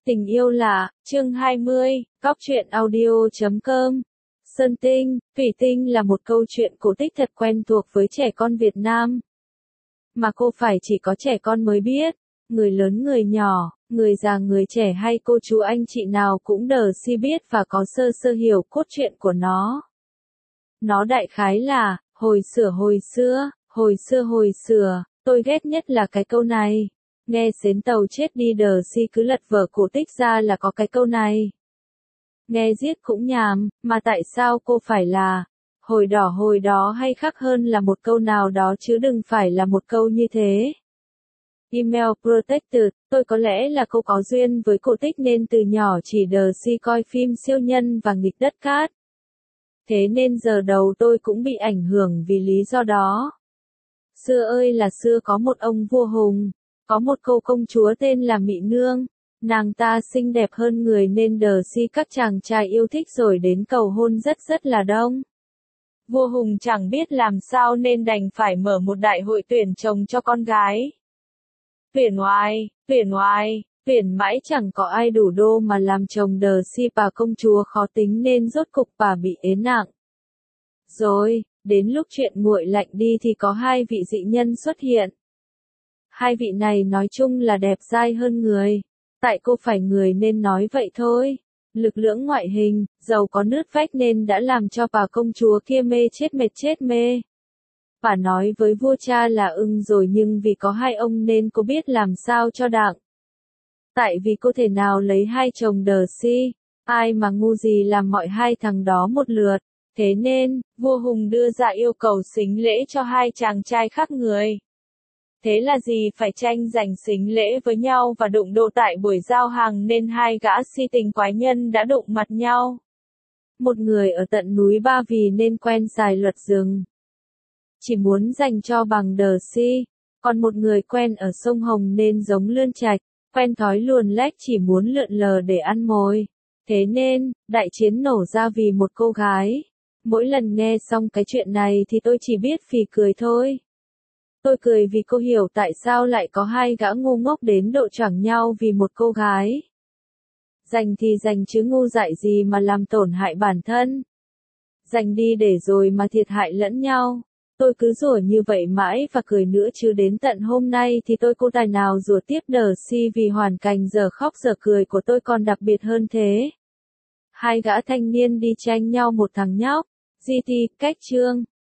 Tình yêu là, chương 20, Góc truyện audio.com. Sơn Tinh, Thủy Tinh là một câu chuyện cổ tích thật quen thuộc với trẻ con Việt Nam. Mà cô phải chỉ có trẻ con mới biết, người lớn người nhỏ, người già người trẻ hay cô chú anh chị nào cũng đờ si biết và có sơ sơ hiểu cốt truyện của nó. Nó đại khái là, hồi xưa, tôi ghét nhất là cái câu này. Nghe xến tàu chết đi đờ si cứ lật vở cổ tích ra là có cái câu này. Nghe giết cũng nhàm, mà tại sao cô phải là hồi đó hay khác hơn là một câu nào đó chứ đừng phải là một câu như thế. Email Protected, tôi có lẽ là cô có duyên với cổ tích nên từ nhỏ chỉ đờ si coi phim siêu nhân và nghịch đất cát. Thế nên giờ đầu tôi cũng bị ảnh hưởng vì lý do đó. Xưa ơi là xưa có một ông vua hùng. Có một cô công chúa tên là Mị Nương, nàng ta xinh đẹp hơn người nên đờ si các chàng trai yêu thích rồi đến cầu hôn rất là đông. Vua Hùng chẳng biết làm sao nên đành phải mở một đại hội tuyển chồng cho con gái. Tuyển mãi chẳng có ai đủ đô mà làm chồng đờ si bà công chúa khó tính nên rốt cục bà bị ế nặng. Rồi, đến lúc chuyện nguội lạnh đi thì có hai vị dị nhân xuất hiện. Hai vị này nói chung là đẹp dai hơn người. Tại cô phải người nên nói vậy thôi. Lực lưỡng ngoại hình, giàu có nứt vách nên đã làm cho bà công chúa kia mê chết mê. Bà nói với vua cha là ưng rồi nhưng vì có hai ông nên cô biết làm sao cho đặng. Tại vì cô thể nào lấy hai chồng đờ si, ai mà ngu gì làm mọi hai thằng đó một lượt. Thế nên, vua Hùng đưa ra yêu cầu sính lễ cho hai chàng trai khác người. Thế là gì phải tranh giành sính lễ với nhau và đụng độ tại buổi giao hàng nên hai gã si tình quái nhân đã đụng mặt nhau. Một người ở tận núi Ba Vì nên quen xài luật rừng. Chỉ muốn dành cho bằng đờ si. Còn một người quen ở sông Hồng nên giống Lươn Trạch, quen thói luồn lách chỉ muốn lượn lờ để ăn mồi. Thế nên, đại chiến nổ ra vì một cô gái. Mỗi lần nghe xong cái chuyện này thì tôi chỉ biết phì cười thôi. Tôi cười vì cô hiểu tại sao lại có hai gã ngu ngốc đến độ choảng nhau vì một cô gái. Dành thì dành chứ ngu dại gì mà làm tổn hại bản thân. Dành đi để rồi mà thiệt hại lẫn nhau. Tôi cứ rủa như vậy mãi và cười nữa chứ đến tận hôm nay thì tôi cô tài nào rủa tiếp đờ si vì hoàn cảnh giờ khóc giờ cười của tôi còn đặc biệt hơn thế. Hai gã thanh niên đi tranh nhau một thằng nhóc. GT, cách chương.